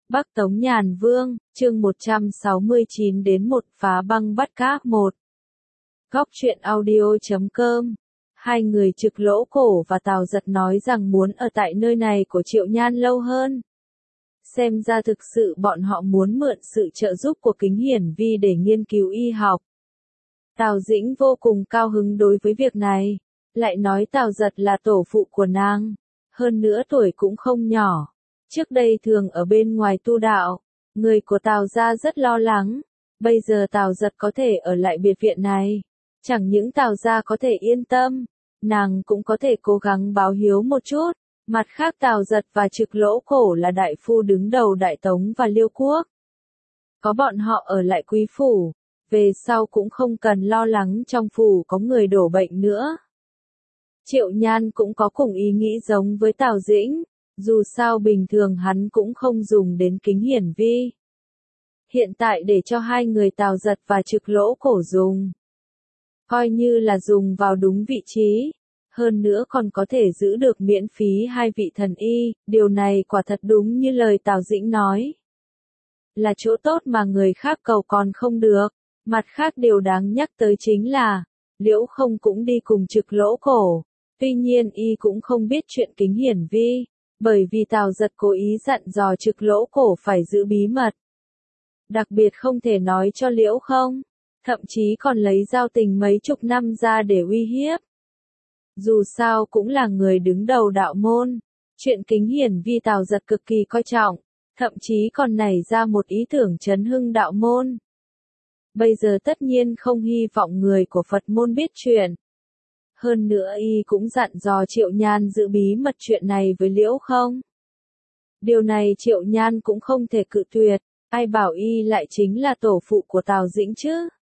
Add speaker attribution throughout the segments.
Speaker 1: Bắc Tống Nhàn Vương, chương 169 đến 1 phá băng bắt cát 1. Góc truyện audio.com. Hai người Trực Lỗ Cổ và Tào Giật nói rằng muốn ở tại nơi này của Triệu Nhan lâu hơn. Xem ra thực sự bọn họ muốn mượn sự trợ giúp của Kính Hiển Vi để nghiên cứu y học. Tào Dĩnh vô cùng cao hứng đối với việc này, lại nói Tào Giật là tổ phụ của nàng, hơn nữa tuổi cũng không nhỏ. Trước đây thường ở bên ngoài tu đạo, người của Tào gia rất lo lắng, bây giờ Tào Giật có thể ở lại biệt viện này. Chẳng những Tào gia có thể yên tâm, nàng cũng có thể cố gắng báo hiếu một chút. Mặt khác Tào Giật và Trực Lỗ Cổ là đại phu đứng đầu Đại Tống và Liêu Quốc. Có bọn họ ở lại quý phủ, về sau cũng không cần lo lắng trong phủ có người đổ bệnh nữa. Triệu Nhan cũng có cùng ý nghĩ giống với Tào Dĩnh. Dù sao bình thường hắn cũng không dùng đến Kính Hiển Vi. Hiện tại để cho hai người Tào Giật và Trực Lỗ Cổ dùng. Coi như là dùng vào đúng vị trí. Hơn nữa còn có thể giữ được miễn phí hai vị thần y. Điều này quả thật đúng như lời Tào Dĩnh nói. Là chỗ tốt mà người khác cầu còn không được. Mặt khác điều đáng nhắc tới chính là, Liễu Không cũng đi cùng Trực Lỗ Cổ. Tuy nhiên y cũng không biết chuyện Kính Hiển Vi. Bởi vì Tào Giật cố ý dặn dò Trực Lỗ Cổ phải giữ bí mật. Đặc biệt không thể nói cho Liễu Không, thậm chí còn lấy giao tình mấy chục năm ra để uy hiếp. Dù sao cũng là người đứng đầu đạo môn, chuyện Kính Hiển Vi Tào Giật cực kỳ coi trọng, thậm chí còn nảy ra một ý tưởng chấn hưng đạo môn. Bây giờ tất nhiên không hy vọng người của Phật môn biết chuyện. Hơn nữa y cũng dặn dò Triệu Nhan giữ bí mật chuyện này với Liễu Không. Điều này Triệu Nhan cũng không thể cự tuyệt, ai bảo y lại chính là tổ phụ của Tào Dĩnh chứ.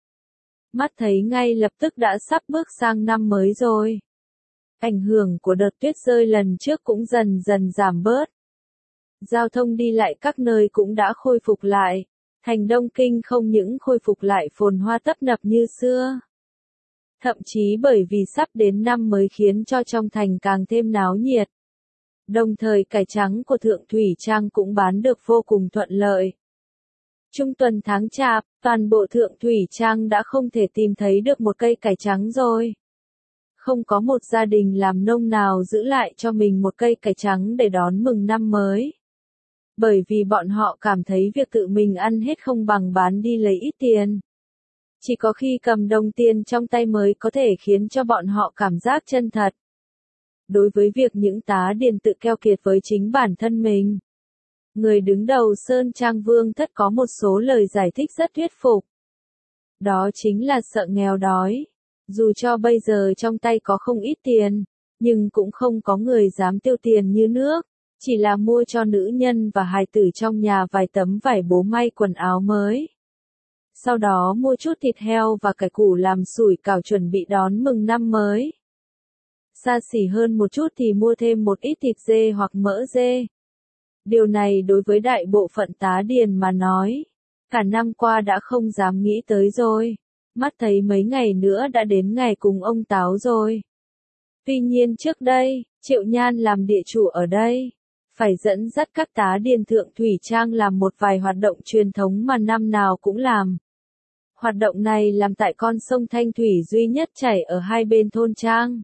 Speaker 1: Mắt thấy ngay lập tức đã sắp bước sang năm mới rồi. Ảnh hưởng của đợt tuyết rơi lần trước cũng dần dần giảm bớt. Giao thông đi lại các nơi cũng đã khôi phục lại. Thành Đông Kinh không những khôi phục lại phồn hoa tấp nập như xưa. Thậm chí bởi vì sắp đến năm mới khiến cho trong thành càng thêm náo nhiệt. Đồng thời cải trắng của Thượng Thủy Trang cũng bán được vô cùng thuận lợi. Trung tuần tháng Chạp, toàn bộ Thượng Thủy Trang đã không thể tìm thấy được một cây cải trắng rồi. Không có một gia đình làm nông nào giữ lại cho mình một cây cải trắng để đón mừng năm mới. Bởi vì bọn họ cảm thấy việc tự mình ăn hết không bằng bán đi lấy ít tiền. Chỉ có khi cầm đồng tiền trong tay mới có thể khiến cho bọn họ cảm giác chân thật. Đối với việc những tá điền tự keo kiệt với chính bản thân mình, người đứng đầu Sơn Trang Vương Thất có một số lời giải thích rất thuyết phục. Đó chính là sợ nghèo đói. Dù cho bây giờ trong tay có không ít tiền, nhưng cũng không có người dám tiêu tiền như nước. Chỉ là mua cho nữ nhân và hài tử trong nhà vài tấm vải bố may quần áo mới. Sau đó mua chút thịt heo và cải củ làm sủi cảo chuẩn bị đón mừng năm mới. Xa xỉ hơn một chút thì mua thêm một ít thịt dê hoặc mỡ dê. Điều này đối với đại bộ phận tá điền mà nói, cả năm qua đã không dám nghĩ tới rồi. Mắt thấy mấy ngày nữa đã đến ngày cùng ông Táo rồi. Tuy nhiên trước đây, Triệu Nhan làm địa chủ ở đây, phải dẫn dắt các tá điền Thượng Thủy Trang làm một vài hoạt động truyền thống mà năm nào cũng làm. Hoạt động này làm tại con sông Thanh Thủy duy nhất chảy ở hai bên thôn trang.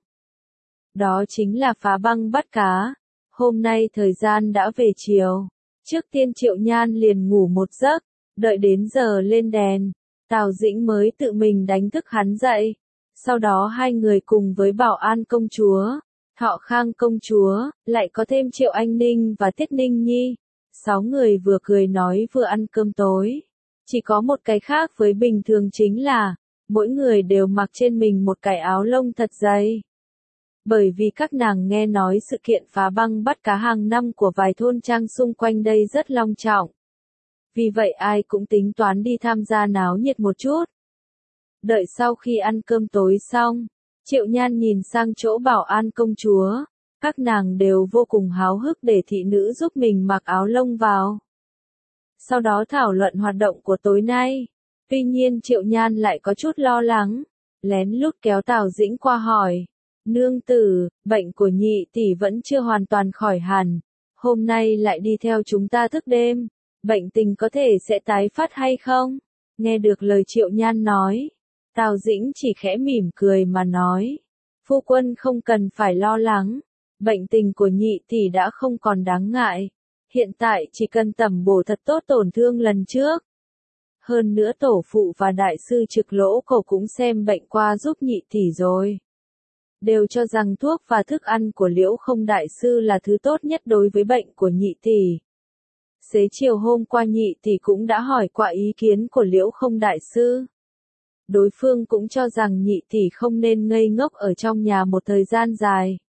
Speaker 1: Đó chính là phá băng bắt cá. Hôm nay thời gian đã về chiều. Trước tiên Triệu Nhan liền ngủ một giấc, đợi đến giờ lên đèn, Tào Dĩnh mới tự mình đánh thức hắn dậy. Sau đó hai người cùng với Bảo An công chúa, Thọ Khang công chúa, lại có thêm Triệu Anh Ninh và Tiết Ninh Nhi. 6 người vừa cười nói vừa ăn cơm tối. Chỉ có một cái khác với bình thường chính là, mỗi người đều mặc trên mình một cái áo lông thật dày. Bởi vì các nàng nghe nói sự kiện phá băng bắt cá hàng năm của vài thôn trang xung quanh đây rất long trọng. Vì vậy ai cũng tính toán đi tham gia náo nhiệt một chút. Đợi sau khi ăn cơm tối xong, Triệu Nhan nhìn sang chỗ Bảo An công chúa. Các nàng đều vô cùng háo hức để thị nữ giúp mình mặc áo lông vào. Sau đó thảo luận hoạt động của tối nay. Tuy nhiên Triệu Nhan lại có chút lo lắng, lén lút kéo Tào Dĩnh qua hỏi. Nương tử, bệnh của nhị tỷ vẫn chưa hoàn toàn khỏi hẳn. Hôm nay lại đi theo chúng ta thức đêm. Bệnh tình có thể sẽ tái phát hay không? Nghe được lời Triệu Nhan nói, Tào Dĩnh chỉ khẽ mỉm cười mà nói. Phu quân không cần phải lo lắng, bệnh tình của nhị tỷ đã không còn đáng ngại. Hiện tại chỉ cần tẩm bổ thật tốt tổn thương lần trước. Hơn nữa tổ phụ và đại sư Trực Lỗ Cổ cũng xem bệnh qua giúp nhị tỷ rồi. Đều cho rằng thuốc và thức ăn của Liễu Không đại sư là thứ tốt nhất đối với bệnh của nhị tỷ. Xế chiều hôm qua nhị tỷ cũng đã hỏi qua ý kiến của Liễu Không đại sư. Đối phương cũng cho rằng nhị tỷ không nên ngây ngốc ở trong nhà một thời gian dài.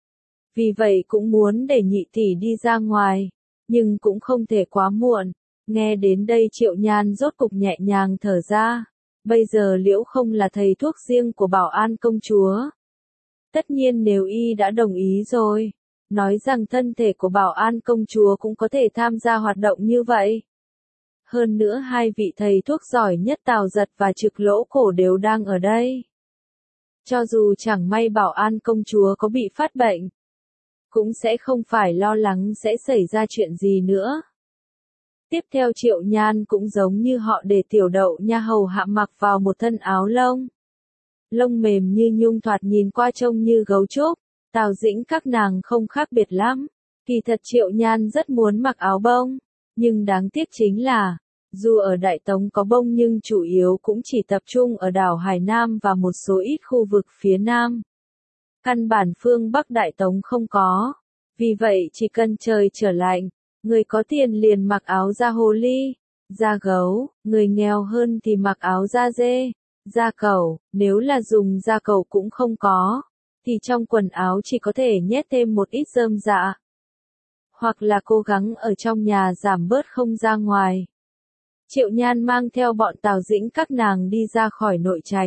Speaker 1: Vì vậy cũng muốn để nhị tỷ đi ra ngoài, nhưng cũng không thể quá muộn. Nghe đến đây Triệu Nhan rốt cục nhẹ nhàng thở ra. Bây giờ Liễu Không là thầy thuốc riêng của Bảo An công chúa. Tất nhiên nếu y đã đồng ý rồi, nói rằng thân thể của Bảo An công chúa cũng có thể tham gia hoạt động như vậy. Hơn nữa hai vị thầy thuốc giỏi nhất Tào Giật và Trực Lỗ Cổ đều đang ở đây. Cho dù chẳng may Bảo An công chúa có bị phát bệnh, cũng sẽ không phải lo lắng sẽ xảy ra chuyện gì nữa. Tiếp theo Triệu Nhan cũng giống như họ để Tiểu Đậu nha hầu hạ mặc vào một thân áo lông. Lông mềm như nhung thoạt nhìn qua trông như gấu trúc, Tào Dĩnh các nàng không khác biệt lắm. Kỳ thật Triệu Nhan rất muốn mặc áo bông, nhưng đáng tiếc chính là, dù ở Đại Tống có bông nhưng chủ yếu cũng chỉ tập trung ở đảo Hải Nam và một số ít khu vực phía Nam. Căn bản phương Bắc Đại Tống không có, vì vậy chỉ cần trời trở lạnh, người có tiền liền mặc áo da hồ ly, da gấu, người nghèo hơn thì mặc áo da dê, da cẩu, nếu là dùng da cẩu cũng không có, thì trong quần áo chỉ có thể nhét thêm một ít rơm rạ. Hoặc là cố gắng ở trong nhà giảm bớt không ra ngoài. Triệu Nhan mang theo bọn Tào Dĩnh các nàng đi ra khỏi nội trạch.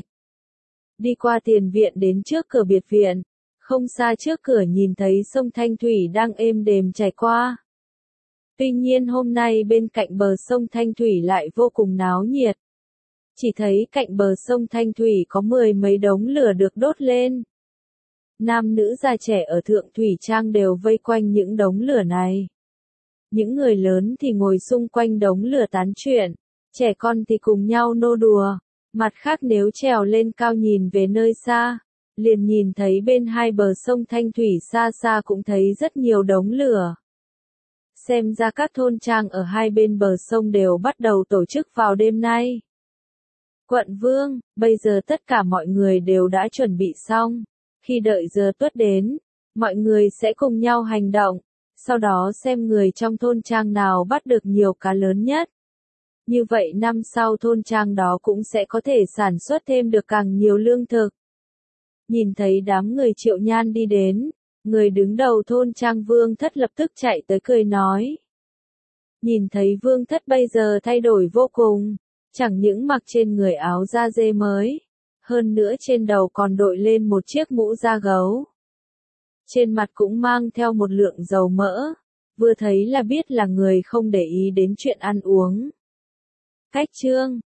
Speaker 1: Đi qua tiền viện đến trước cửa biệt viện, không xa trước cửa nhìn thấy sông Thanh Thủy đang êm đềm chảy qua. Tuy nhiên hôm nay bên cạnh bờ sông Thanh Thủy lại vô cùng náo nhiệt. Chỉ thấy cạnh bờ sông Thanh Thủy có 10 mấy đống lửa được đốt lên. Nam nữ già trẻ ở Thượng Thủy Trang đều vây quanh những đống lửa này. Những người lớn thì ngồi xung quanh đống lửa tán chuyện, trẻ con thì cùng nhau nô đùa. Mặt khác nếu trèo lên cao nhìn về nơi xa, liền nhìn thấy bên hai bờ sông Thanh Thủy xa xa cũng thấy rất nhiều đống lửa. Xem ra các thôn trang ở hai bên bờ sông đều bắt đầu tổ chức vào đêm nay. Quận Vương, bây giờ tất cả mọi người đều đã chuẩn bị xong. Khi đợi giờ tuất đến, mọi người sẽ cùng nhau hành động, sau đó xem người trong thôn trang nào bắt được nhiều cá lớn nhất. Như vậy năm sau thôn trang đó cũng sẽ có thể sản xuất thêm được càng nhiều lương thực. Nhìn thấy đám người Triệu Nhan đi đến, người đứng đầu thôn trang Vương Thất lập tức chạy tới cười nói. Nhìn thấy Vương Thất bây giờ thay đổi vô cùng, chẳng những mặc trên người áo da dê mới, hơn nữa trên đầu còn đội lên một chiếc mũ da gấu. Trên mặt cũng mang theo một lượng dầu mỡ, vừa thấy là biết là người không để ý đến chuyện ăn uống. Cách chương